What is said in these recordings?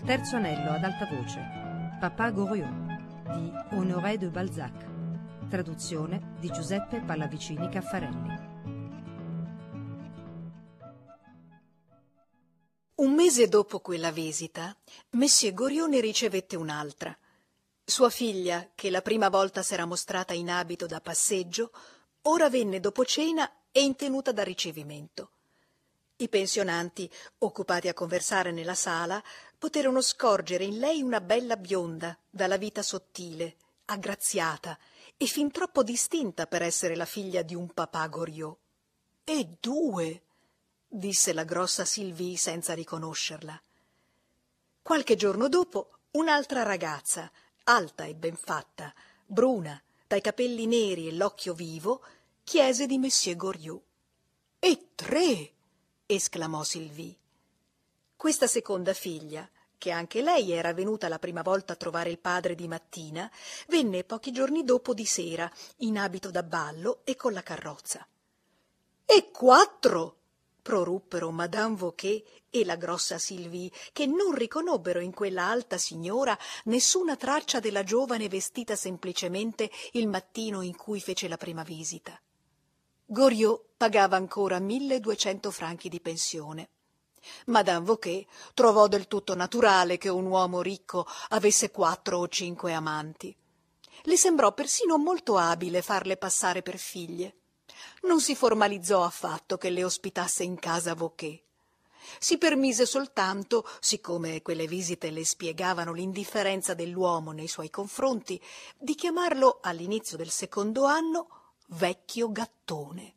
terzo anello ad alta voce, Papa Goriot di Honoré de Balzac, traduzione di Giuseppe Pallavicini Caffarelli. Un mese dopo quella visita, Monsieur Goriot ne ricevette un'altra. Sua figlia, che la prima volta s'era mostrata in abito da passeggio, ora venne dopo cena e in tenuta da ricevimento. I pensionanti, occupati a conversare nella sala, poterono scorgere in lei una bella bionda, dalla vita sottile, aggraziata e fin troppo distinta per essere la figlia di un Papa Goriot. E due, disse la grossa Sylvie senza riconoscerla. Qualche giorno dopo, un'altra ragazza, alta e ben fatta, bruna, dai capelli neri e l'occhio vivo, chiese di Monsieur Goriot. E tre! Esclamò Sylvie. Questa seconda figlia, che anche lei era venuta la prima volta a trovare il padre di mattina, venne pochi giorni dopo di sera, in abito da ballo e con la carrozza. E quattro! Proruppero Madame Vauquer e la grossa Sylvie, che non riconobbero in quella alta signora nessuna traccia della giovane vestita semplicemente il mattino in cui fece la prima visita. Goriot pagava ancora 1.200 franchi di pensione. Madame Vauquer trovò del tutto naturale che un uomo ricco avesse 4 o 5 amanti. Le sembrò persino molto abile farle passare per figlie. Non si formalizzò affatto che le ospitasse in casa Vauquer. Si permise soltanto, siccome quelle visite le spiegavano l'indifferenza dell'uomo nei suoi confronti, di chiamarlo all'inizio del secondo anno vecchio gattone.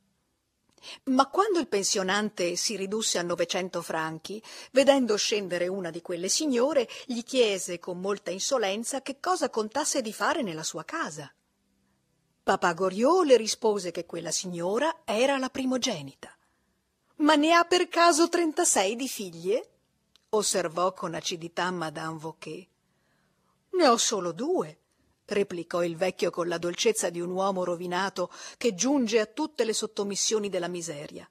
Ma quando il pensionante si ridusse a 900 franchi, vedendo scendere una di quelle signore, gli chiese con molta insolenza che cosa contasse di fare nella sua casa. Papa Goriot le rispose che quella signora era la primogenita. «Ma ne ha per caso 36 di figlie?» osservò con acidità Madame Vauquer. «Ne ho solo 2», replicò il vecchio con la dolcezza di un uomo rovinato che giunge a tutte le sottomissioni della miseria.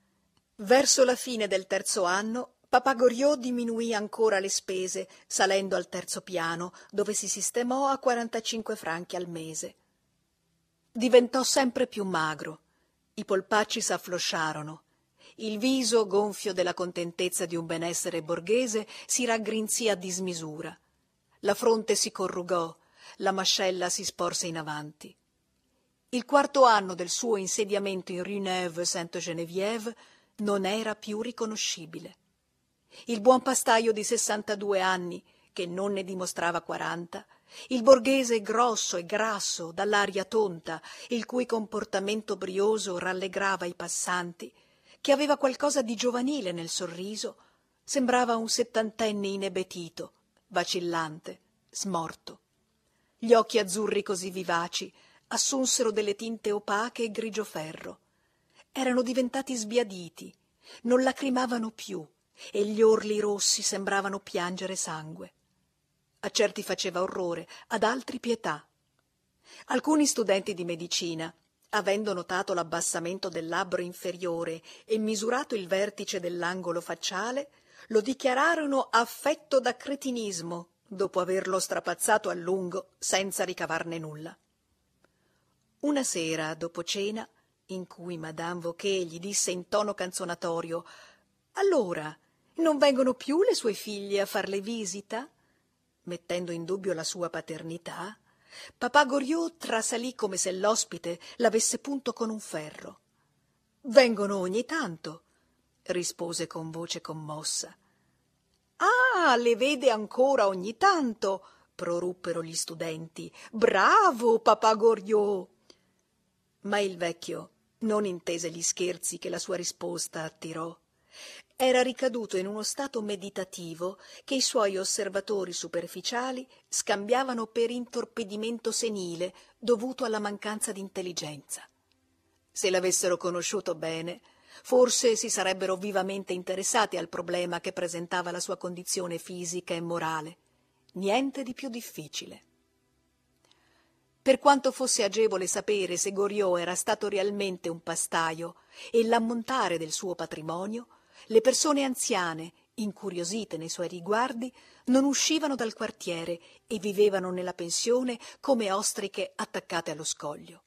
Verso la fine del terzo anno, Papa Goriot diminuì ancora le spese, salendo al terzo piano, dove si sistemò a 45 franchi al mese. Diventò sempre più magro, i polpacci s'afflosciarono, il viso, gonfio della contentezza di un benessere borghese, si raggrinzì a dismisura, la fronte si corrugò, la mascella si sporse in avanti. Il quarto anno del suo insediamento in Rue Neuve-Sainte-Geneviève non era più riconoscibile. Il buon pastaio di 62 anni, che non ne dimostrava 40, il borghese grosso e grasso, dall'aria tonta, il cui comportamento brioso rallegrava i passanti, che aveva qualcosa di giovanile nel sorriso, sembrava un settantenne inebetito, vacillante, smorto. Gli occhi azzurri così vivaci assunsero delle tinte opache e grigio ferro. Erano diventati sbiaditi, non lacrimavano più e gli orli rossi sembravano piangere sangue. A certi faceva orrore, ad altri pietà. Alcuni studenti di medicina, avendo notato l'abbassamento del labbro inferiore e misurato il vertice dell'angolo facciale, lo dichiararono affetto da cretinismo, dopo averlo strapazzato a lungo senza ricavarne nulla. Una sera, dopo cena, in cui Madame Vauquer gli disse in tono canzonatorio: «Allora, non vengono più le sue figlie a farle visita?» mettendo in dubbio la sua paternità, Papa Goriot trasalì come se l'ospite l'avesse punto con un ferro. «Vengono ogni tanto», rispose con voce commossa. «Ah, le vede ancora ogni tanto», proruppero gli studenti. «Bravo, Papa Goriot!» Ma il vecchio non intese gli scherzi che la sua risposta attirò. Era ricaduto in uno stato meditativo che i suoi osservatori superficiali scambiavano per intorpidimento senile dovuto alla mancanza di intelligenza. Se l'avessero conosciuto bene, forse si sarebbero vivamente interessati al problema che presentava la sua condizione fisica e morale. Niente di più difficile. Per quanto fosse agevole sapere se Goriot era stato realmente un pastaio e l'ammontare del suo patrimonio, le persone anziane incuriosite nei suoi riguardi, non uscivano dal quartiere e vivevano nella pensione come ostriche attaccate allo scoglio.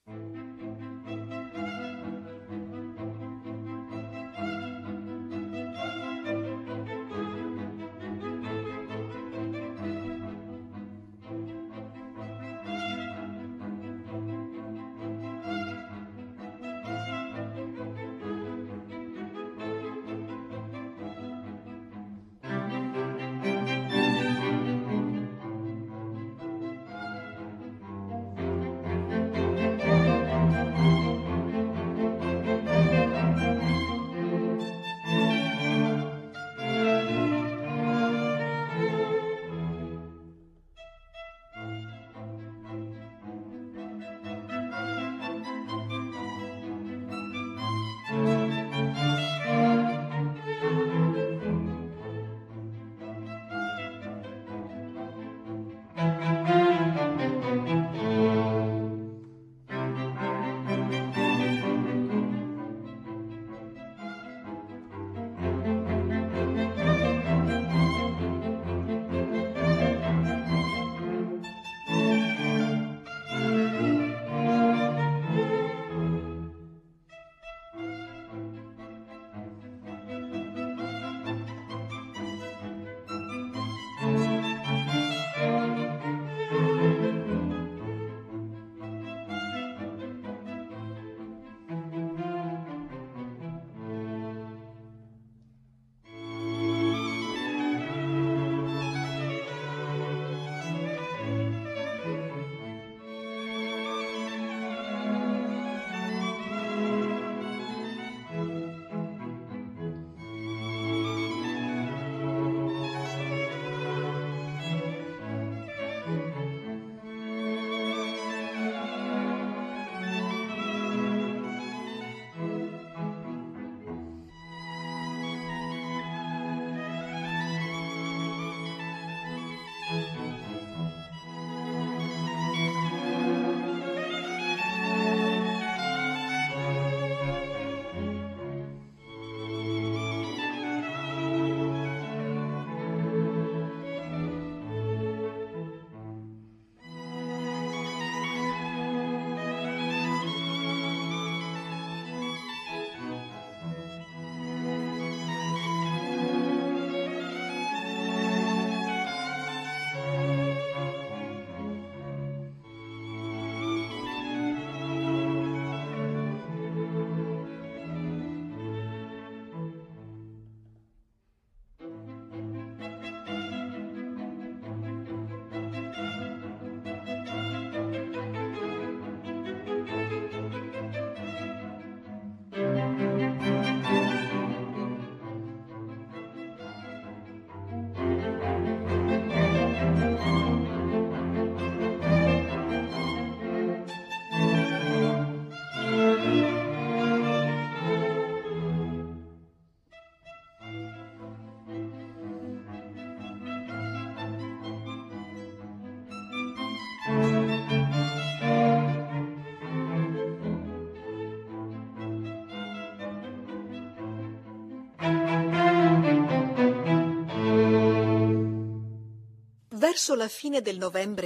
Verso la fine del novembre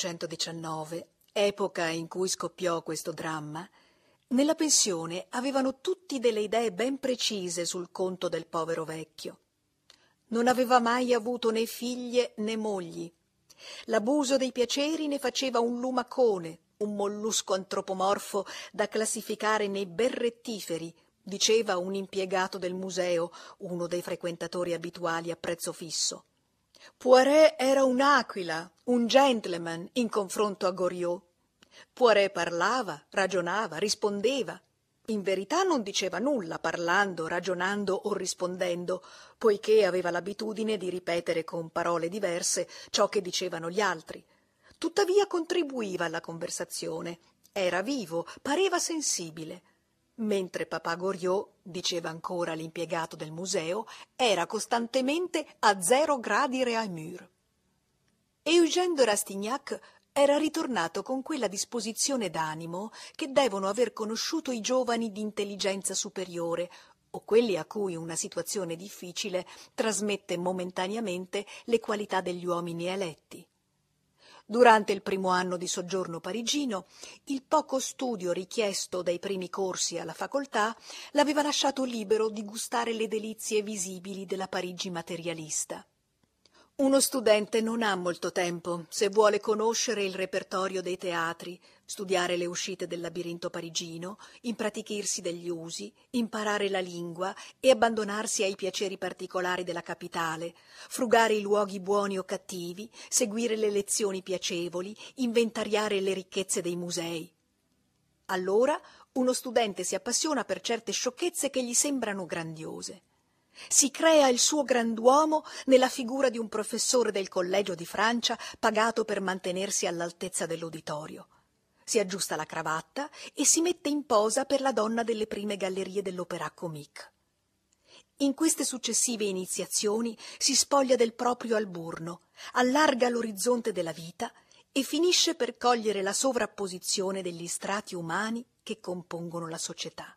1819, epoca in cui scoppiò questo dramma, nella pensione avevano tutti delle idee ben precise sul conto del povero vecchio. Non aveva mai avuto né figlie né mogli. L'abuso dei piaceri ne faceva un lumacone, un mollusco antropomorfo da classificare nei berrettiferi, diceva un impiegato del museo, uno dei frequentatori abituali a prezzo fisso. Poiret era un'aquila, un gentleman in confronto a Goriot. Poiret parlava, ragionava, rispondeva. In verità non diceva nulla parlando, ragionando o rispondendo, poiché aveva l'abitudine di ripetere con parole diverse ciò che dicevano gli altri. Tuttavia contribuiva alla conversazione, era vivo, pareva sensibile. Mentre papà Goriot, diceva ancora l'impiegato del museo, era costantemente a 0 gradi Réaumur. Eugène de Rastignac era ritornato con quella disposizione d'animo che devono aver conosciuto i giovani di intelligenza superiore, o quelli a cui una situazione difficile trasmette momentaneamente le qualità degli uomini eletti. Durante il primo anno di soggiorno parigino, il poco studio richiesto dai primi corsi alla facoltà l'aveva lasciato libero di gustare le delizie visibili della Parigi materialista. Uno studente non ha molto tempo se vuole conoscere il repertorio dei teatri, studiare le uscite del labirinto parigino, impratichirsi degli usi, imparare la lingua e abbandonarsi ai piaceri particolari della capitale, frugare i luoghi buoni o cattivi, seguire le lezioni piacevoli, inventariare le ricchezze dei musei. Allora uno studente si appassiona per certe sciocchezze che gli sembrano grandiose. Si crea il suo grand'uomo nella figura di un professore del collegio di Francia pagato per mantenersi all'altezza dell'uditorio. Si aggiusta la cravatta e si mette in posa per la donna delle prime gallerie dell'Opéra Comique. In queste successive iniziazioni si spoglia del proprio alburno, allarga l'orizzonte della vita e finisce per cogliere la sovrapposizione degli strati umani che compongono la società.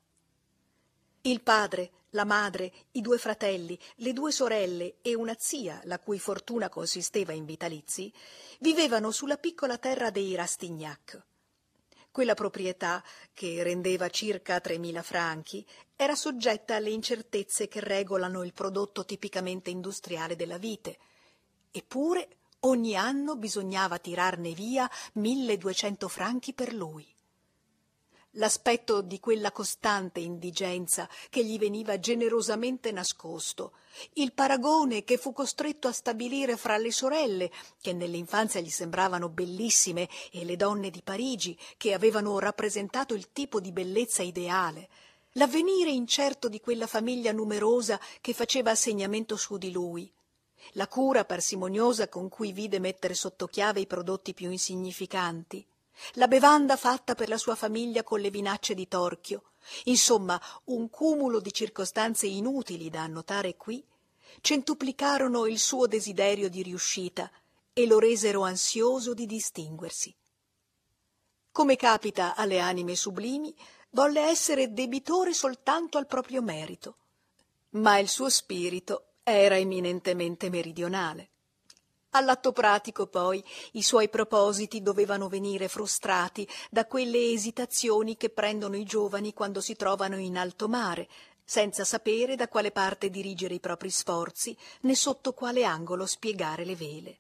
Il padre, la madre, i 2 fratelli, le 2 sorelle e una zia, la cui fortuna consisteva in vitalizi, vivevano sulla piccola terra dei Rastignac. Quella proprietà, che rendeva circa 3.000 franchi, era soggetta alle incertezze che regolano il prodotto tipicamente industriale della vite. Eppure ogni anno bisognava tirarne via 1.200 franchi per lui. L'aspetto di quella costante indigenza che gli veniva generosamente nascosto, il paragone che fu costretto a stabilire fra le sorelle, che nell'infanzia gli sembravano bellissime, e le donne di Parigi, che avevano rappresentato il tipo di bellezza ideale, l'avvenire incerto di quella famiglia numerosa che faceva assegnamento su di lui, la cura parsimoniosa con cui vide mettere sotto chiave i prodotti più insignificanti, la bevanda fatta per la sua famiglia con le vinacce di torchio, insomma un cumulo di circostanze inutili da annotare qui, centuplicarono il suo desiderio di riuscita e lo resero ansioso di distinguersi. Come capita alle anime sublimi, volle essere debitore soltanto al proprio merito, ma il suo spirito era eminentemente meridionale. All'atto pratico, poi, i suoi propositi dovevano venire frustrati da quelle esitazioni che prendono i giovani quando si trovano in alto mare, senza sapere da quale parte dirigere i propri sforzi, né sotto quale angolo spiegare le vele.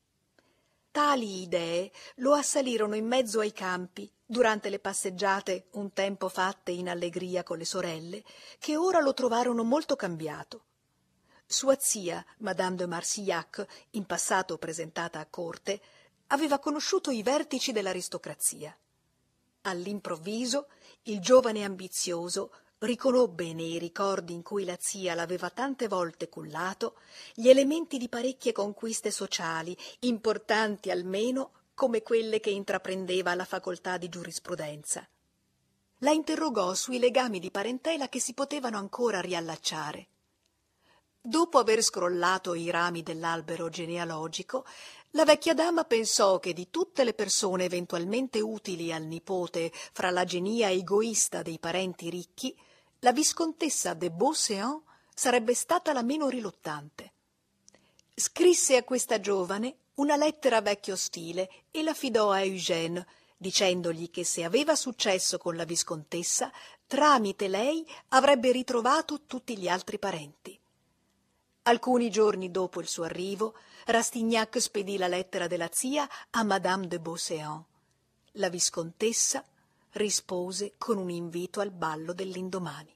Tali idee lo assalirono in mezzo ai campi, durante le passeggiate un tempo fatte in allegria con le sorelle, che ora lo trovarono molto cambiato. Sua zia, Madame de Marsillac, in passato presentata a corte, aveva conosciuto i vertici dell'aristocrazia. All'improvviso, il giovane ambizioso riconobbe nei ricordi in cui la zia l'aveva tante volte cullato gli elementi di parecchie conquiste sociali, importanti almeno come quelle che intraprendeva alla facoltà di giurisprudenza. La interrogò sui legami di parentela che si potevano ancora riallacciare. Dopo aver scrollato i rami dell'albero genealogico, la vecchia dama pensò che di tutte le persone eventualmente utili al nipote fra la genia egoista dei parenti ricchi, la viscontessa de Beauséant sarebbe stata la meno riluttante. Scrisse a questa giovane una lettera vecchio stile e la fidò a Eugène, dicendogli che se aveva successo con la viscontessa, tramite lei avrebbe ritrovato tutti gli altri parenti. Alcuni giorni dopo il suo arrivo, Rastignac spedì la lettera della zia a Madame de Beauséant. La viscontessa rispose con un invito al ballo dell'indomani.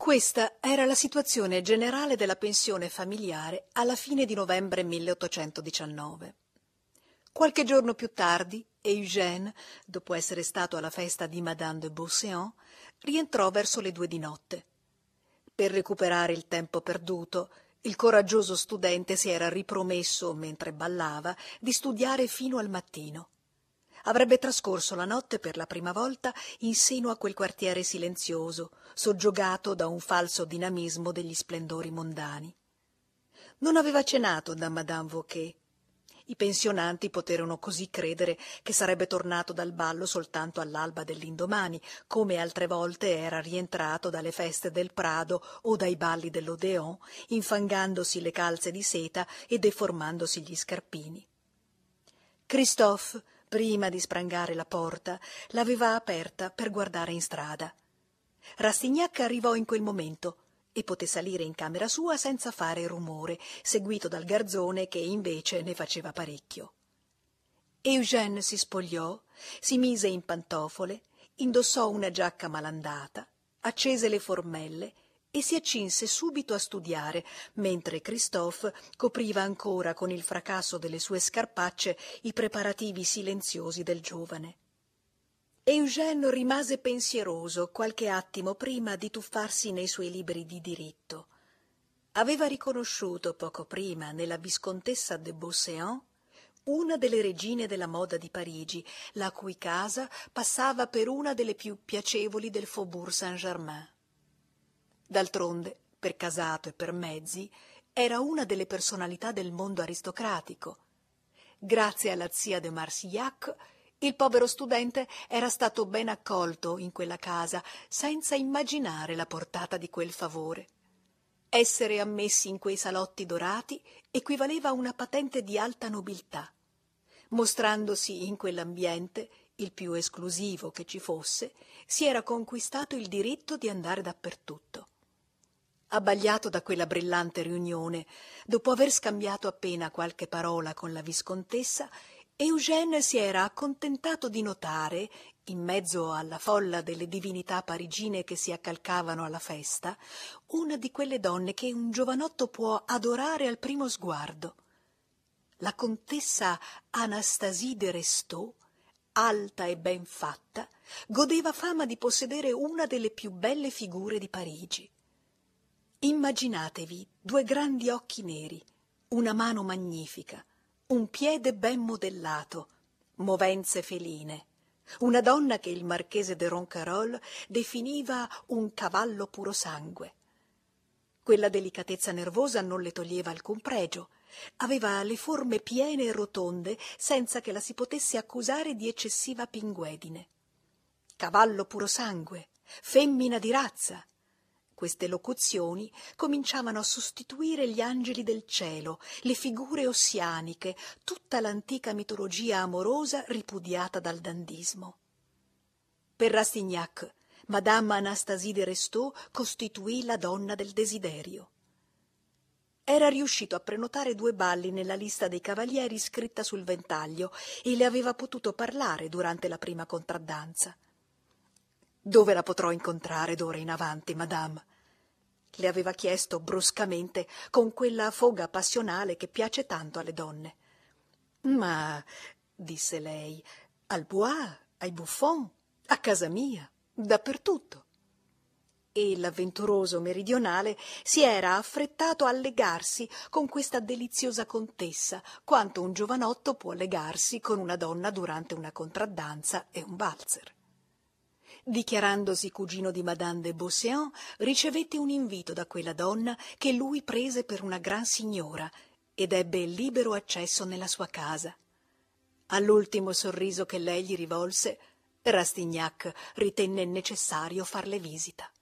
Questa era la situazione generale della pensione familiare alla fine di novembre 1819. Qualche giorno più tardi, Eugène, dopo essere stato alla festa di Madame de Beauséant, rientrò verso le 2 di notte. Per recuperare il tempo perduto, il coraggioso studente si era ripromesso, mentre ballava, di studiare fino al mattino. Avrebbe trascorso la notte per la prima volta in seno a quel quartiere silenzioso, soggiogato da un falso dinamismo degli splendori mondani. Non aveva cenato da Madame Wauquez. I pensionanti poterono così credere che sarebbe tornato dal ballo soltanto all'alba dell'indomani, come altre volte era rientrato dalle feste del Prado o dai balli dell'Odéon, infangandosi le calze di seta e deformandosi gli scarpini. Christophe, prima di sprangare la porta, l'aveva aperta per guardare in strada. Rastignac arrivò in quel momento e poté salire in camera sua senza fare rumore, seguito dal garzone che invece ne faceva parecchio. Eugène si spogliò, si mise in pantofole, indossò una giacca malandata, accese le formelle e si accinse subito a studiare, mentre Christophe copriva ancora con il fracasso delle sue scarpacce i preparativi silenziosi del giovane. Eugène rimase pensieroso qualche attimo prima di tuffarsi nei suoi libri di diritto. Aveva riconosciuto poco prima nella viscontessa de Beauséant una delle regine della moda di Parigi, la cui casa passava per una delle più piacevoli del Faubourg Saint-Germain. D'altronde, per casato e per mezzi, era una delle personalità del mondo aristocratico. Grazie alla zia de Marsillac, il povero studente era stato ben accolto in quella casa, senza immaginare la portata di quel favore. Essere ammessi in quei salotti dorati equivaleva a una patente di alta nobiltà. Mostrandosi in quell'ambiente, il più esclusivo che ci fosse, si era conquistato il diritto di andare dappertutto. Abbagliato da quella brillante riunione, dopo aver scambiato appena qualche parola con la viscontessa, Eugène si era accontentato di notare, in mezzo alla folla delle divinità parigine che si accalcavano alla festa, una di quelle donne che un giovanotto può adorare al primo sguardo. La contessa Anastasie de Restaud, alta e ben fatta, godeva fama di possedere una delle più belle figure di Parigi. Immaginatevi 2 grandi occhi neri, una mano magnifica, un piede ben modellato, movenze feline, una donna che il marchese de Ronquerolles definiva un cavallo puro sangue. Quella delicatezza nervosa non le toglieva alcun pregio. Aveva le forme piene e rotonde senza che la si potesse accusare di eccessiva pinguedine. Cavallo puro sangue, femmina di razza. Queste locuzioni cominciavano a sostituire gli angeli del cielo, le figure ossianiche, tutta l'antica mitologia amorosa ripudiata dal dandismo. Per Rastignac, Madame Anastasie de Restaud costituì la donna del desiderio. Era riuscito a prenotare 2 balli nella lista dei cavalieri scritta sul ventaglio e le aveva potuto parlare durante la prima contraddanza. «Dove la potrò incontrare d'ora in avanti, madame?» le aveva chiesto bruscamente, con quella foga passionale che piace tanto alle donne. «Ma», disse lei, «al Bois, ai Buffon, a casa mia, dappertutto». E l'avventuroso meridionale si era affrettato a legarsi con questa deliziosa contessa, quanto un giovanotto può legarsi con una donna durante una contraddanza e un valzer. Dichiarandosi cugino di Madame de Beauséant, ricevette un invito da quella donna che lui prese per una gran signora ed ebbe libero accesso nella sua casa. All'ultimo sorriso che lei gli rivolse, Rastignac ritenne necessario farle visita.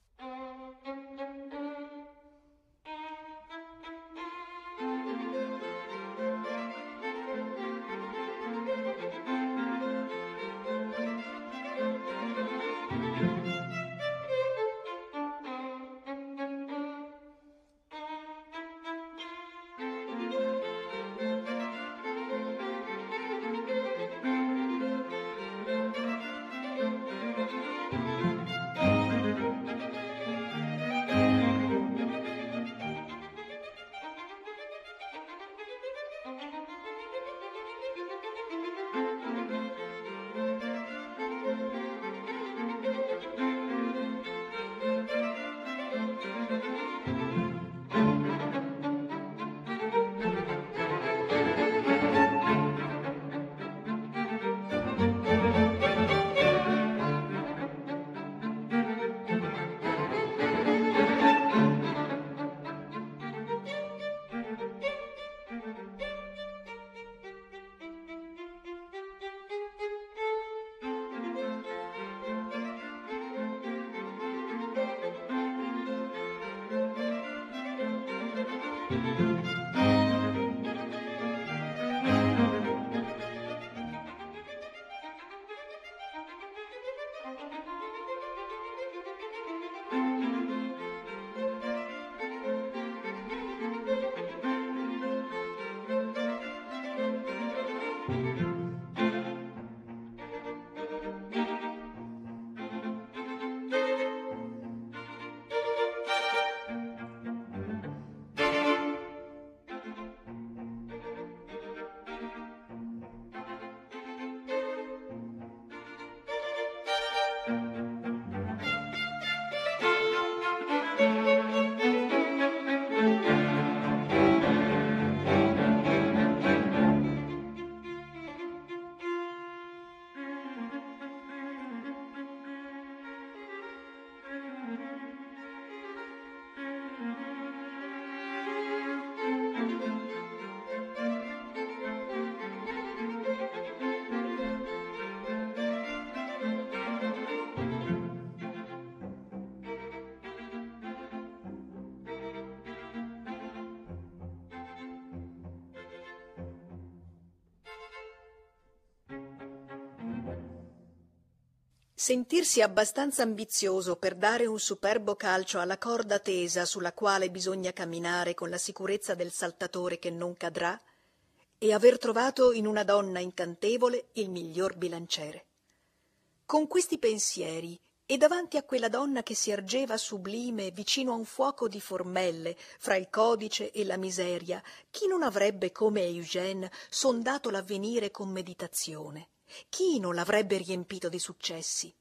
Sentirsi abbastanza ambizioso per dare un superbo calcio alla corda tesa sulla quale bisogna camminare con la sicurezza del saltatore che non cadrà, e aver trovato in una donna incantevole il miglior bilanciere. Con questi pensieri e davanti a quella donna che si ergeva sublime vicino a un fuoco di formelle fra il codice e la miseria, chi non avrebbe come Eugène sondato l'avvenire con meditazione? Chi non l'avrebbe riempito di successi?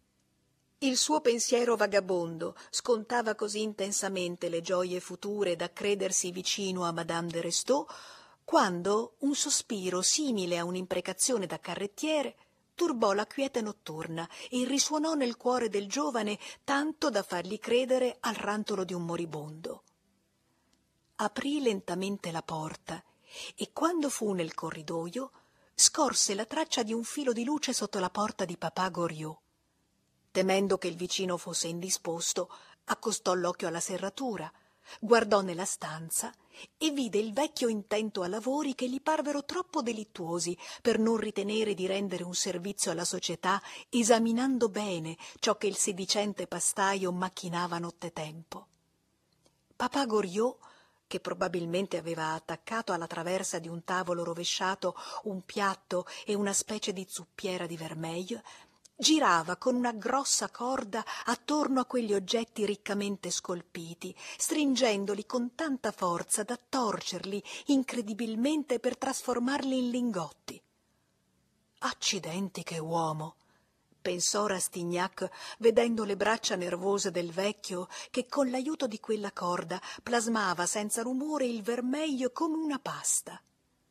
Il suo pensiero vagabondo scontava così intensamente le gioie future da credersi vicino a Madame de Restaud, quando un sospiro simile a un'imprecazione da carrettiere turbò la quiete notturna e risuonò nel cuore del giovane tanto da fargli credere al rantolo di un moribondo. Aprì lentamente la porta e quando fu nel corridoio scorse la traccia di un filo di luce sotto la porta di papà Goriot. Temendo che il vicino fosse indisposto, accostò l'occhio alla serratura, guardò nella stanza e vide il vecchio intento a lavori che gli parvero troppo delittuosi per non ritenere di rendere un servizio alla società esaminando bene ciò che il sedicente pastaio macchinava nottetempo. Papà Goriot, che probabilmente aveva attaccato alla traversa di un tavolo rovesciato un piatto e una specie di zuppiera di vermeil, girava con una grossa corda attorno a quegli oggetti riccamente scolpiti, stringendoli con tanta forza da torcerli incredibilmente per trasformarli in lingotti. «Accidenti, che uomo!» pensò Rastignac, vedendo le braccia nervose del vecchio che con l'aiuto di quella corda plasmava senza rumore il vermeglio come una pasta.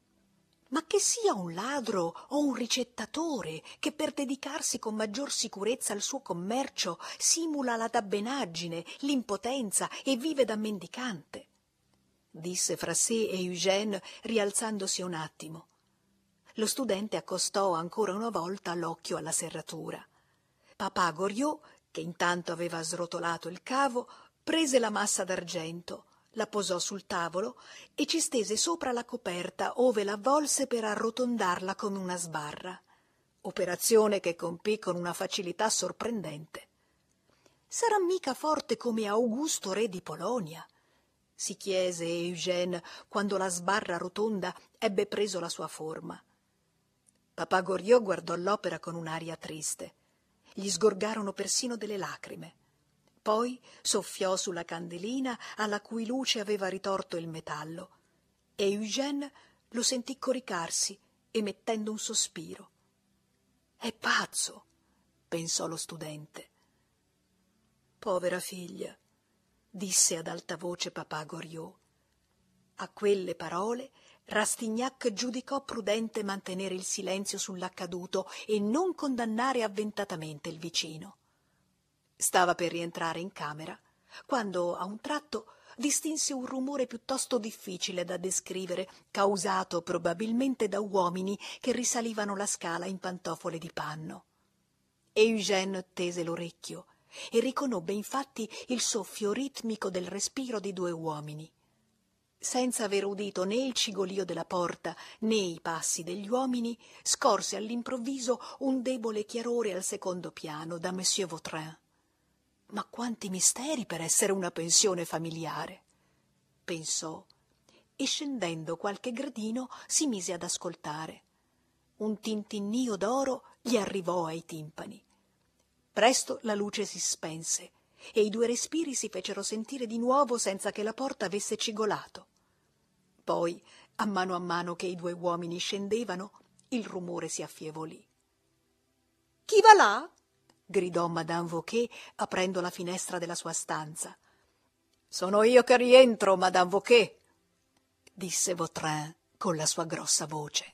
Ma che sia un ladro o un ricettatore che per dedicarsi con maggior sicurezza al suo commercio simula la dabbenaggine, l'impotenza e vive da mendicante, disse fra sé Eugène rialzandosi un attimo. Lo studente accostò ancora una volta l'occhio alla serratura. Papà Goriot, che intanto aveva srotolato il cavo, prese la massa d'argento, la posò sul tavolo e ci stese sopra la coperta ove l'avvolse per arrotondarla come una sbarra, operazione che compì con una facilità sorprendente. «Sarà mica forte come Augusto re di Polonia?» si chiese Eugène quando la sbarra rotonda ebbe preso la sua forma. Papà Goriot guardò l'opera con un'aria triste. Gli sgorgarono persino delle lacrime. Poi soffiò sulla candelina alla cui luce aveva ritorto il metallo e Eugène lo sentì coricarsi emettendo un sospiro. «È pazzo», pensò lo studente. «Povera figlia», disse ad alta voce papà Goriot. A quelle parole Rastignac giudicò prudente mantenere il silenzio sull'accaduto e non condannare avventatamente il vicino. Stava per rientrare in camera, quando a un tratto distinse un rumore piuttosto difficile da descrivere, causato probabilmente da uomini che risalivano la scala in pantofole di panno. Eugène tese l'orecchio e riconobbe infatti il soffio ritmico del respiro di due uomini. senza aver udito né il cigolio della porta né i passi degli uomini, scorse all'improvviso un debole chiarore al secondo piano da Monsieur Vautrin. Ma quanti misteri per essere una pensione familiare, pensò, e scendendo qualche gradino si mise ad ascoltare. Un tintinnio d'oro gli arrivò ai timpani. Presto la luce si spense e i 2 respiri si fecero sentire di nuovo senza che la porta avesse cigolato. Poi, a mano che i 2 uomini scendevano, il rumore si affievolì. «Chi va là?» gridò Madame Vauquer, aprendo la finestra della sua stanza. «Sono io che rientro, Madame Vauquer», disse Vautrin con la sua grossa voce.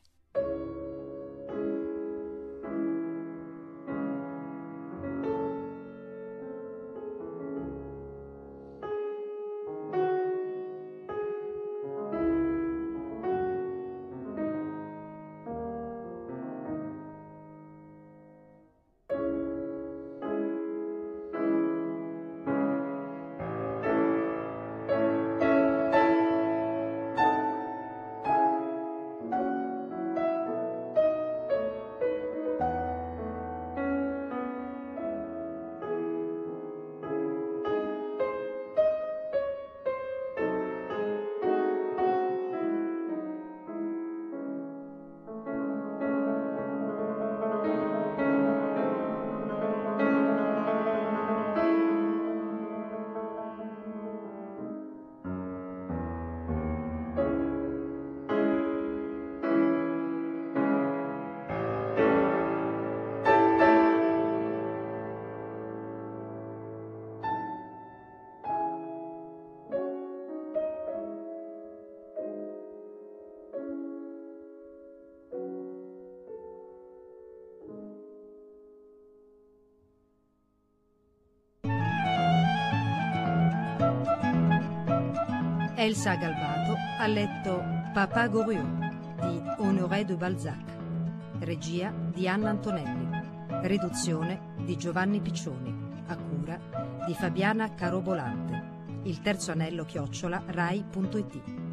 Elsa Galbato ha letto Papa Goriot di Honoré de Balzac, regia di Anna Antonelli, riduzione di Giovanni Piccioni, a cura di Fabiana Carobolante. Il terzo anello @rai.it